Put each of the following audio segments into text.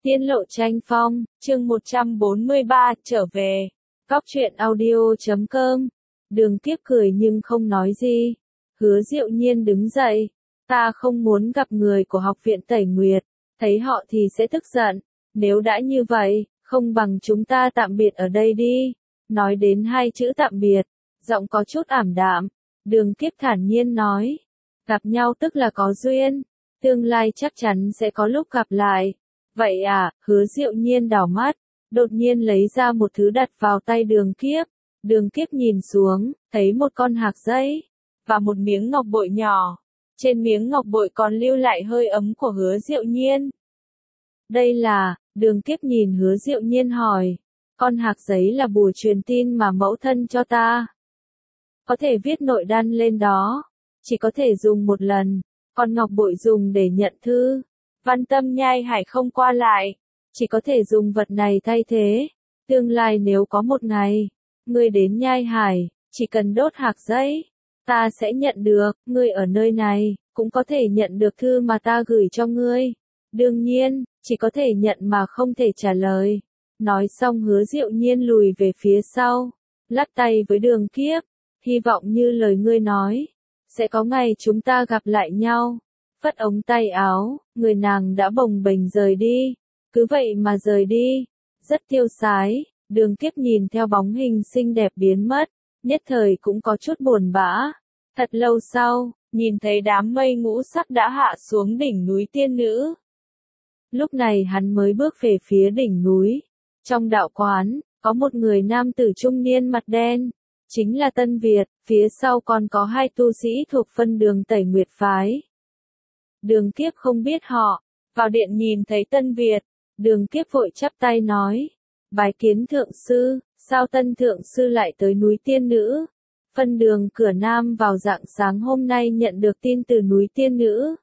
Tiên lộ tranh phong, chương 143, trở về. Cóc truyện audio.com. Đường Kiếp cười nhưng không nói gì. Hứa Diệu Nhiên đứng dậy. Ta không muốn gặp người của học viện Tẩy Nguyệt. Thấy họ thì sẽ tức giận. Nếu đã như vậy, không bằng chúng ta tạm biệt ở đây đi. Nói đến hai chữ tạm biệt, giọng có chút ảm đạm. Đường Kiếp thản nhiên nói. Gặp nhau tức là có duyên. Tương lai chắc chắn sẽ có lúc gặp lại. Vậy à, Hứa Diệu Nhiên đảo mắt, đột nhiên lấy ra một thứ đặt vào tay Đường Kiếp. Đường Kiếp nhìn xuống, thấy một con hạc dây, và một miếng ngọc bội nhỏ. Trên miếng ngọc bội còn lưu lại hơi ấm của Hứa Diệu Nhiên. Đây là, Đường Kiếp nhìn Hứa Diệu Nhiên hỏi, con hạc giấy là bùa truyền tin mà mẫu thân cho ta. Có thể viết nội đan lên đó, chỉ có thể dùng một lần, còn ngọc bội dùng để nhận thư. Văn Tâm Nhai Hải không qua lại, chỉ có thể dùng vật này thay thế. Tương lai nếu có một ngày, ngươi đến Nhai Hải, chỉ cần đốt hạc giấy, ta sẽ nhận được, ngươi ở nơi này, cũng có thể nhận được thư mà ta gửi cho ngươi. Đương nhiên, chỉ có thể nhận mà không thể trả lời. Nói xong Hứa Diệu Nhiên lùi về phía sau, lắc tay với Đường Kiếp, hy vọng như lời ngươi nói, sẽ có ngày chúng ta gặp lại nhau. Phất ống tay áo, người nàng đã bồng bềnh rời đi, cứ vậy mà rời đi, rất tiêu sái. Đường Kiếp nhìn theo bóng hình xinh đẹp biến mất, nhất thời cũng có chút buồn bã. Thật lâu sau, nhìn thấy đám mây ngũ sắc đã hạ xuống đỉnh núi tiên nữ. Lúc này hắn mới bước về phía đỉnh núi. Trong đạo quán, có một người nam tử trung niên mặt đen, chính là Tân Việt, phía sau còn có hai tu sĩ thuộc phân đường Tẩy Nguyệt phái. Đường Kiếp không biết họ, vào điện nhìn thấy Tân Việt, Đường Kiếp vội chắp tay nói, bái kiến thượng sư, sao Tân thượng sư lại tới núi tiên nữ? Phân đường cửa nam vào rạng sáng hôm nay nhận được tin từ núi tiên nữ.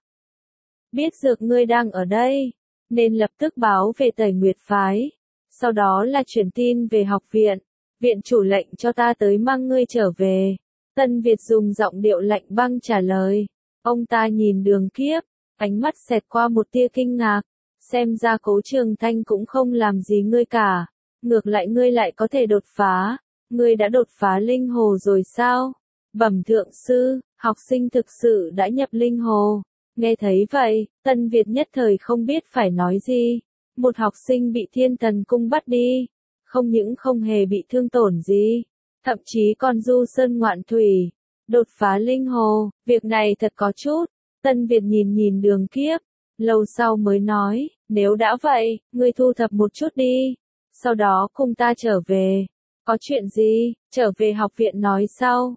Biết dược ngươi đang ở đây, nên lập tức báo về Tẩy Nguyệt phái, sau đó là truyền tin về học viện, viện chủ lệnh cho ta tới mang ngươi trở về. Tân Việt dùng giọng điệu lạnh băng trả lời. Ông ta nhìn Đường Kiếp, ánh mắt xẹt qua một tia kinh ngạc, xem ra Cố Trường Thanh cũng không làm gì ngươi cả, ngược lại ngươi lại có thể đột phá, ngươi đã đột phá linh hồ rồi sao? Bẩm thượng sư, học sinh thực sự đã nhập linh hồ. Nghe thấy vậy, Tân Việt nhất thời không biết phải nói gì, một học sinh bị Thiên Thần Cung bắt đi, không những không hề bị thương tổn gì, thậm chí còn du sơn ngoạn thủy, đột phá linh hồ, việc này thật có chút. Tân Việt nhìn Đường Kiếp, lâu sau mới nói, nếu đã vậy, ngươi thu thập một chút đi, sau đó cùng ta trở về. Có chuyện gì, trở về học viện nói sau.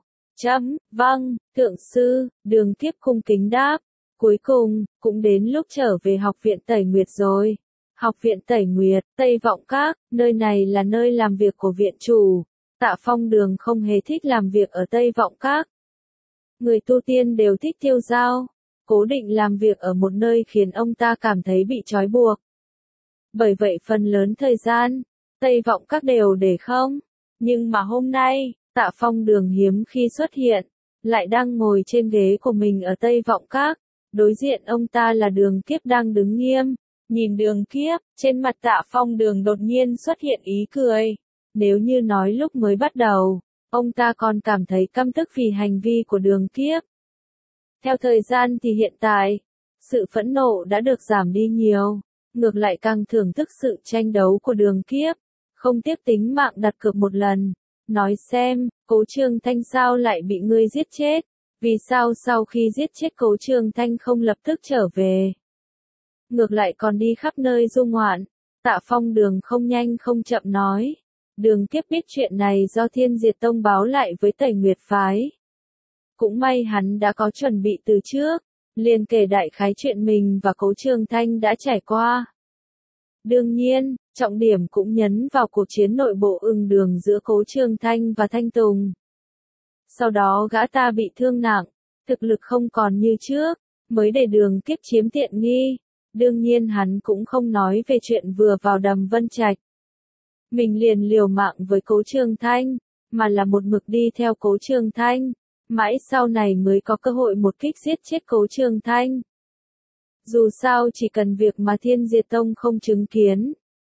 Vâng, thượng sư, Đường Kiếp cung kính đáp. Cuối cùng, cũng đến lúc trở về học viện Tẩy Nguyệt rồi. Học viện Tẩy Nguyệt, Tây Vọng Các, nơi này là nơi làm việc của viện chủ. Tạ Phong Đường không hề thích làm việc ở Tây Vọng Các. Người tu tiên đều thích tiêu dao. Cố định làm việc ở một nơi khiến ông ta cảm thấy bị trói buộc. Bởi vậy phần lớn thời gian, Tây Vọng Các đều để không. Nhưng mà hôm nay, Tạ Phong Đường hiếm khi xuất hiện, lại đang ngồi trên ghế của mình ở Tây Vọng Các. Đối diện ông ta là Đường Kiếp đang đứng nghiêm. Nhìn Đường Kiếp, trên mặt Tạ Phong Đường đột nhiên xuất hiện ý cười. Nếu như nói lúc mới bắt đầu, ông ta còn cảm thấy căm tức vì hành vi của Đường Kiếp. Theo thời gian thì hiện tại, sự phẫn nộ đã được giảm đi nhiều, ngược lại càng thưởng thức sự tranh đấu của Đường Kiếp, không tiếc tính mạng đặt cược một lần. Nói xem, Cố Trường Thanh sao lại bị ngươi giết chết? Vì sao sau khi giết chết Cố Trường Thanh không lập tức trở về? Ngược lại còn đi khắp nơi du ngoạn. Tạ Phong Đường không nhanh không chậm nói. Đường Kiếp biết chuyện này do Thiên Diệt Tông báo lại với Tẩy Nguyệt phái. Cũng may hắn đã có chuẩn bị từ trước, liền kể đại khái chuyện mình và Cố Trường Thanh đã trải qua. Đương nhiên, trọng điểm cũng nhấn vào cuộc chiến nội bộ ưng đường giữa Cố Trường Thanh và Thanh Tùng. Sau đó gã ta bị thương nặng, thực lực không còn như trước, mới để Đường Kiếp chiếm tiện nghi. Đương nhiên hắn cũng không nói về chuyện vừa vào Đầm Vân Trạch. Mình liền liều mạng với Cố Trường Thanh, mà là một mực đi theo Cố Trường Thanh. Mãi sau này mới có cơ hội một kích giết chết Cố Trường Thanh. Dù sao chỉ cần việc mà Thiên Diệt Tông không chứng kiến.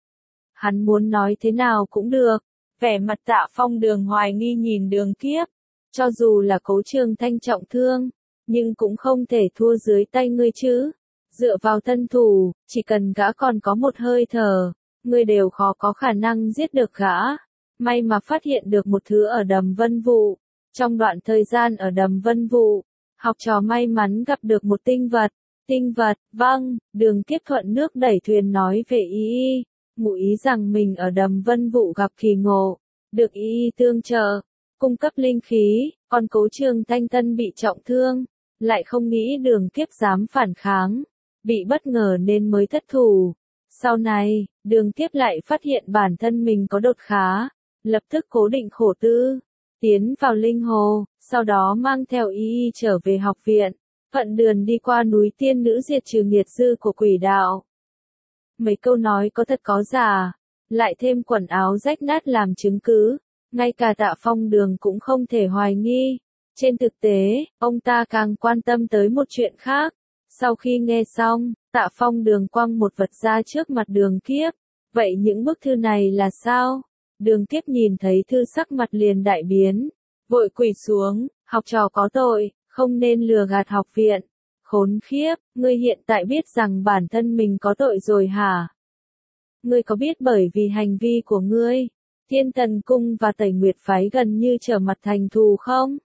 Hắn muốn nói thế nào cũng được. Vẻ mặt Tạ Phong Đường hoài nghi nhìn Đường Kiếp. Cho dù là Cố Trường Thanh trọng thương, nhưng cũng không thể thua dưới tay ngươi chứ. Dựa vào thân thủ, chỉ cần gã còn có một hơi thở, ngươi đều khó có khả năng giết được gã. May mà phát hiện được một thứ ở Đầm Vân Vụ. Trong đoạn thời gian ở Đầm Vân Vụ, học trò may mắn gặp được một tinh vật. Tinh vật, vâng, Đường Kiếp thuận nước đẩy thuyền nói về y, ngụ ý rằng mình ở Đầm Vân Vụ gặp kỳ ngộ, được y tương trợ, cung cấp linh khí, còn Cố Trường Thanh Tân bị trọng thương, lại không nghĩ Đường Kiếp dám phản kháng, bị bất ngờ nên mới thất thủ. Sau này, Đường Kiếp lại phát hiện bản thân mình có đột phá, lập tức cố định khổ tư, tiến vào linh hồ, sau đó mang theo y trở về học viện. Vận đường đi qua núi tiên nữ diệt trừ nghiệt dư của quỷ đạo. Mấy câu nói có thật có giả, lại thêm quần áo rách nát làm chứng cứ, ngay cả Tạ Phong Đường cũng không thể hoài nghi. Trên thực tế, ông ta càng quan tâm tới một chuyện khác. Sau khi nghe xong, Tạ Phong Đường quăng một vật ra trước mặt Đường Kiếp. Vậy những bức thư này là sao? Đường Kiếp nhìn thấy thư sắc mặt liền đại biến, vội quỳ xuống, học trò có tội. Không nên lừa gạt học viện. Khốn khiếp, ngươi hiện tại biết rằng bản thân mình có tội rồi hả? Ngươi có biết bởi vì hành vi của ngươi, Thiên Thần Cung và Tẩy Nguyệt Phái gần như trở mặt thành thù không?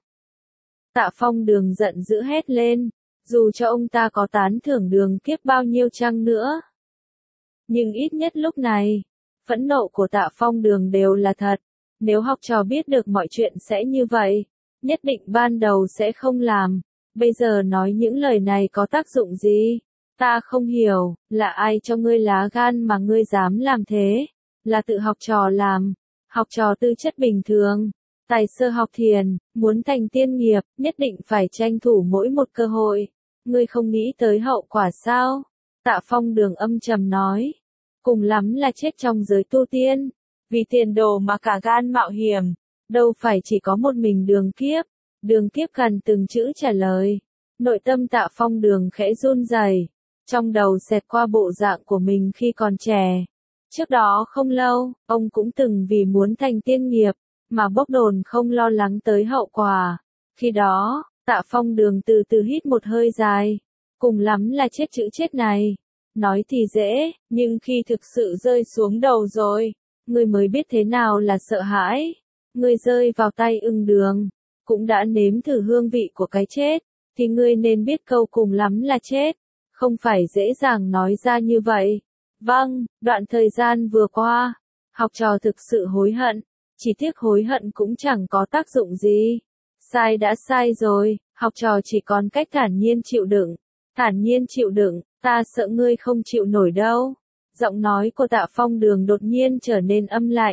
Tạ Phong Đường giận dữ hét lên, dù cho ông ta có tán thưởng Đường Kiếp bao nhiêu chăng nữa. Nhưng ít nhất lúc này, phẫn nộ của Tạ Phong Đường đều là thật. Nếu học trò biết được mọi chuyện sẽ như vậy, nhất định ban đầu sẽ không làm. Bây giờ nói những lời này có tác dụng gì? Ta không hiểu, là ai cho ngươi lá gan mà ngươi dám làm thế? Là tự học trò làm. Học trò tư chất bình thường, tài sơ học thiền, muốn thành tiên nghiệp, nhất định phải tranh thủ mỗi một cơ hội. Ngươi không nghĩ tới hậu quả sao? Tạ Phong Đường âm trầm nói. Cùng lắm là chết trong giới tu tiên. Vì tiền đồ mà cả gan mạo hiểm. Đâu phải chỉ có một mình Đường Kiếp. Đường Kiếp gần từng chữ trả lời. Nội tâm Tạ Phong Đường khẽ run rẩy, trong đầu xẹt qua bộ dạng của mình khi còn trẻ. Trước đó không lâu, ông cũng từng vì muốn thành tiên nghiệp, mà bốc đồn không lo lắng tới hậu quả. Khi đó, Tạ Phong Đường từ từ hít một hơi dài. Cùng lắm là chết chữ chết này. Nói thì dễ, nhưng khi thực sự rơi xuống đầu rồi, ngươi mới biết thế nào là sợ hãi. Ngươi rơi vào tay Ưng Đường, cũng đã nếm thử hương vị của cái chết, thì ngươi nên biết câu cùng lắm là chết, không phải dễ dàng nói ra như vậy. Vâng, đoạn thời gian vừa qua, học trò thực sự hối hận, chỉ tiếc hối hận cũng chẳng có tác dụng gì. Sai đã sai rồi, học trò chỉ còn cách thản nhiên chịu đựng. Thản nhiên chịu đựng, ta sợ ngươi không chịu nổi đâu. Giọng nói của Tạ Phong Đường đột nhiên trở nên âm lạnh.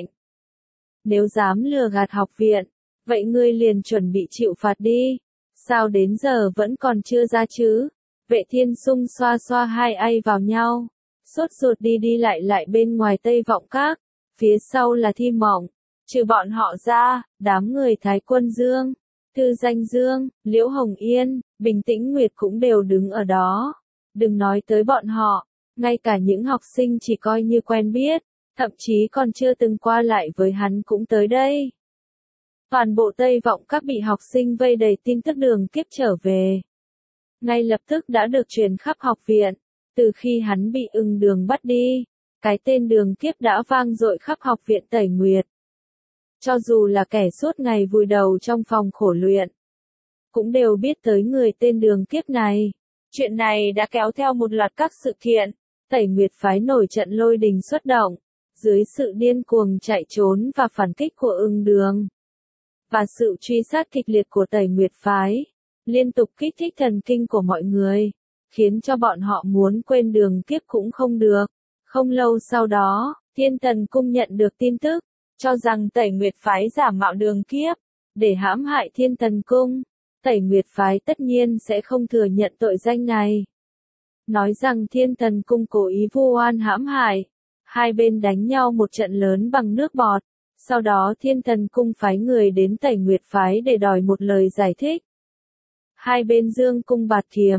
Nếu dám lừa gạt học viện, vậy ngươi liền chuẩn bị chịu phạt đi. Sao đến giờ vẫn còn chưa ra chứ? Vệ Thiên Sung xoa xoa hai ai vào nhau. Sốt ruột đi đi lại bên ngoài Tây Vọng Các. Phía sau là Thi Mộng. Trừ bọn họ ra, đám người Thái Quân Dương, Thư Danh Dương, Liễu Hồng Yên, Bình Tĩnh Nguyệt cũng đều đứng ở đó. Đừng nói tới bọn họ, ngay cả những học sinh chỉ coi như quen biết, thậm chí còn chưa từng qua lại với hắn cũng tới đây. Toàn bộ Tây Vọng Các bị học sinh vây đầy tin tức Đường Kiếp trở về. Ngay lập tức đã được truyền khắp học viện. Từ khi hắn bị Ưng Đường bắt đi, cái tên Đường Kiếp đã vang dội khắp học viện Tẩy Nguyệt. Cho dù là kẻ suốt ngày vùi đầu trong phòng khổ luyện, cũng đều biết tới người tên Đường Kiếp này. Chuyện này đã kéo theo một loạt các sự kiện. Tẩy Nguyệt phái nổi trận lôi đình xuất động, dưới sự điên cuồng chạy trốn và phản kích của Ưng Đường, và sự truy sát kịch liệt của Tẩy Nguyệt phái, liên tục kích thích thần kinh của mọi người, khiến cho bọn họ muốn quên Đường Kiếp cũng không được. Không lâu sau đó, Thiên Thần Cung nhận được tin tức, cho rằng Tẩy Nguyệt phái giả mạo Đường Kiếp, để hãm hại Thiên Thần Cung. Tẩy Nguyệt phái tất nhiên sẽ không thừa nhận tội danh này. Nói rằng Thiên Thần Cung cố ý vu oan hãm hại. Hai bên đánh nhau một trận lớn bằng nước bọt. Sau đó Thiên Thần Cung phái người đến Tẩy Nguyệt phái để đòi một lời giải thích. Hai bên dương cung bạt kiếm,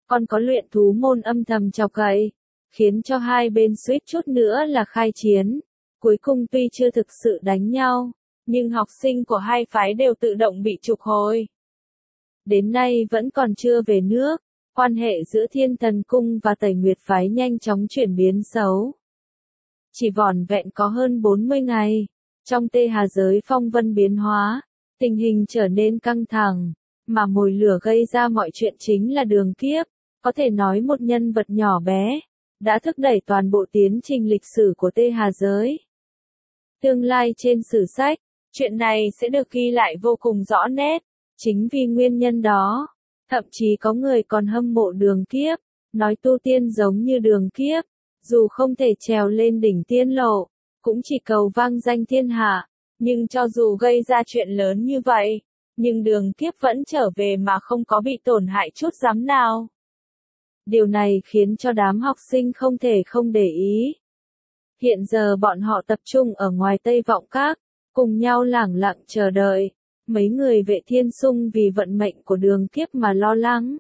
còn có luyện thú môn âm thầm chọc ghẹo, khiến cho hai bên suýt chút nữa là khai chiến. Cuối cùng tuy chưa thực sự đánh nhau, nhưng học sinh của hai phái đều tự động bị trục hồi. Đến nay vẫn còn chưa về nước, quan hệ giữa Thiên Thần Cung và Tẩy Nguyệt phái nhanh chóng chuyển biến xấu. Chỉ vỏn vẹn có hơn 40 ngày, trong Tê Hà giới phong vân biến hóa, tình hình trở nên căng thẳng, mà mồi lửa gây ra mọi chuyện chính là Đường Kiếp, có thể nói một nhân vật nhỏ bé, đã thúc đẩy toàn bộ tiến trình lịch sử của Tê Hà giới. Tương lai trên sử sách, chuyện này sẽ được ghi lại vô cùng rõ nét, chính vì nguyên nhân đó, thậm chí có người còn hâm mộ Đường Kiếp, nói tu tiên giống như Đường Kiếp, dù không thể trèo lên đỉnh tiên lộ, cũng chỉ cầu vang danh thiên hạ, nhưng cho dù gây ra chuyện lớn như vậy, nhưng Đường Kiếp vẫn trở về mà không có bị tổn hại chút giám nào. Điều này khiến cho đám học sinh không thể không để ý. Hiện giờ bọn họ tập trung ở ngoài Tây Vọng Các, cùng nhau lẳng lặng chờ đợi. Mấy người Vệ Thiên Sung vì vận mệnh của Đường Kiếp mà lo lắng,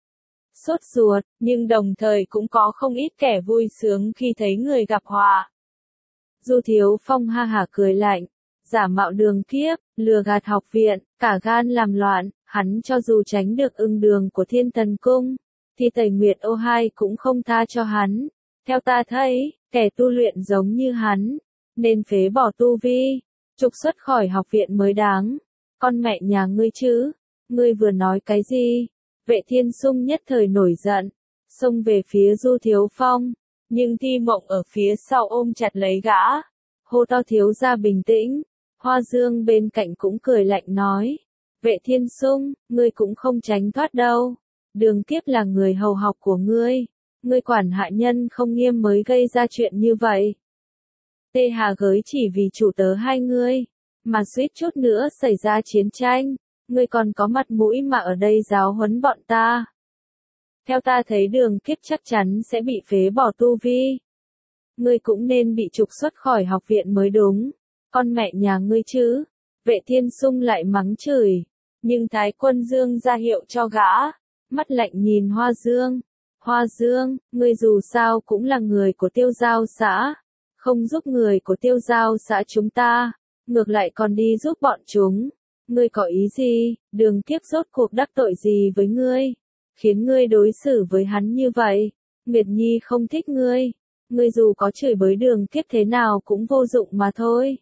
sốt ruột, nhưng đồng thời cũng có không ít kẻ vui sướng khi thấy người gặp họa. Du Thiếu Phong ha hả cười lạnh, giả mạo Đường Kiếp, lừa gạt học viện, cả gan làm loạn, hắn cho dù tránh được ưng đường của Thiên Thần Cung, thì Tẩy Nguyệt Ô Hai cũng không tha cho hắn. Theo ta thấy, kẻ tu luyện giống như hắn, nên phế bỏ tu vi, trục xuất khỏi học viện mới đáng. Con mẹ nhà ngươi chứ, ngươi vừa nói cái gì? Vệ Thiên Sung nhất thời nổi giận, xông về phía Du Thiếu Phong, nhưng Thi Mộng ở phía sau ôm chặt lấy gã, hô to thiếu gia bình tĩnh. Hoa Dương bên cạnh cũng cười lạnh nói, Vệ Thiên Sung, ngươi cũng không tránh thoát đâu, Đường Kiếp là người hầu học của ngươi quản hạ nhân không nghiêm mới gây ra chuyện như vậy. Tê Hà Gới chỉ vì chủ tớ hai ngươi, mà suýt chút nữa xảy ra chiến tranh, ngươi còn có mặt mũi mà ở đây giáo huấn bọn ta. Theo ta thấy Đường Kiếp chắc chắn sẽ bị phế bỏ tu vi. Ngươi cũng nên bị trục xuất khỏi học viện mới đúng, con mẹ nhà ngươi chứ. Vệ Thiên Sung lại mắng chửi, nhưng Thái Quân Dương ra hiệu cho gã, mắt lạnh nhìn Hoa Dương. Hoa Dương, ngươi dù sao cũng là người của Tiêu Giao xã, không giúp người của Tiêu Giao xã chúng ta, ngược lại còn đi giúp bọn chúng. Ngươi có ý gì? Đường Kiếp rốt cuộc đắc tội gì với ngươi, khiến ngươi đối xử với hắn như vậy? Nguyệt Nhi không thích ngươi dù có chửi bới Đường Kiếp thế nào cũng vô dụng mà thôi.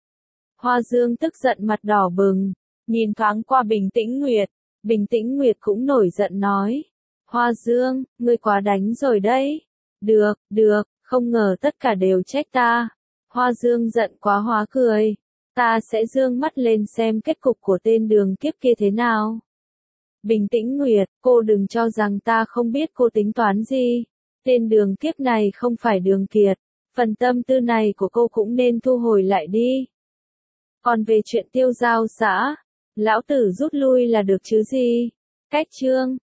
Hoa Dương tức giận mặt đỏ bừng, nhìn thoáng qua Bình Tĩnh Nguyệt cũng nổi giận nói, Hoa Dương, ngươi quá đánh rồi đấy. Được, không ngờ tất cả đều trách ta. Hoa Dương giận quá hóa cười, ta sẽ giương mắt lên xem kết cục của tên Đường Kiếp kia thế nào. Bình Tĩnh Nguyệt, cô đừng cho rằng ta không biết cô tính toán gì. Tên Đường Kiếp này không phải Đường Kiệt, phần tâm tư này của cô cũng nên thu hồi lại đi. Còn về chuyện Tiêu Giao xã, lão tử rút lui là được chứ gì. Cách chương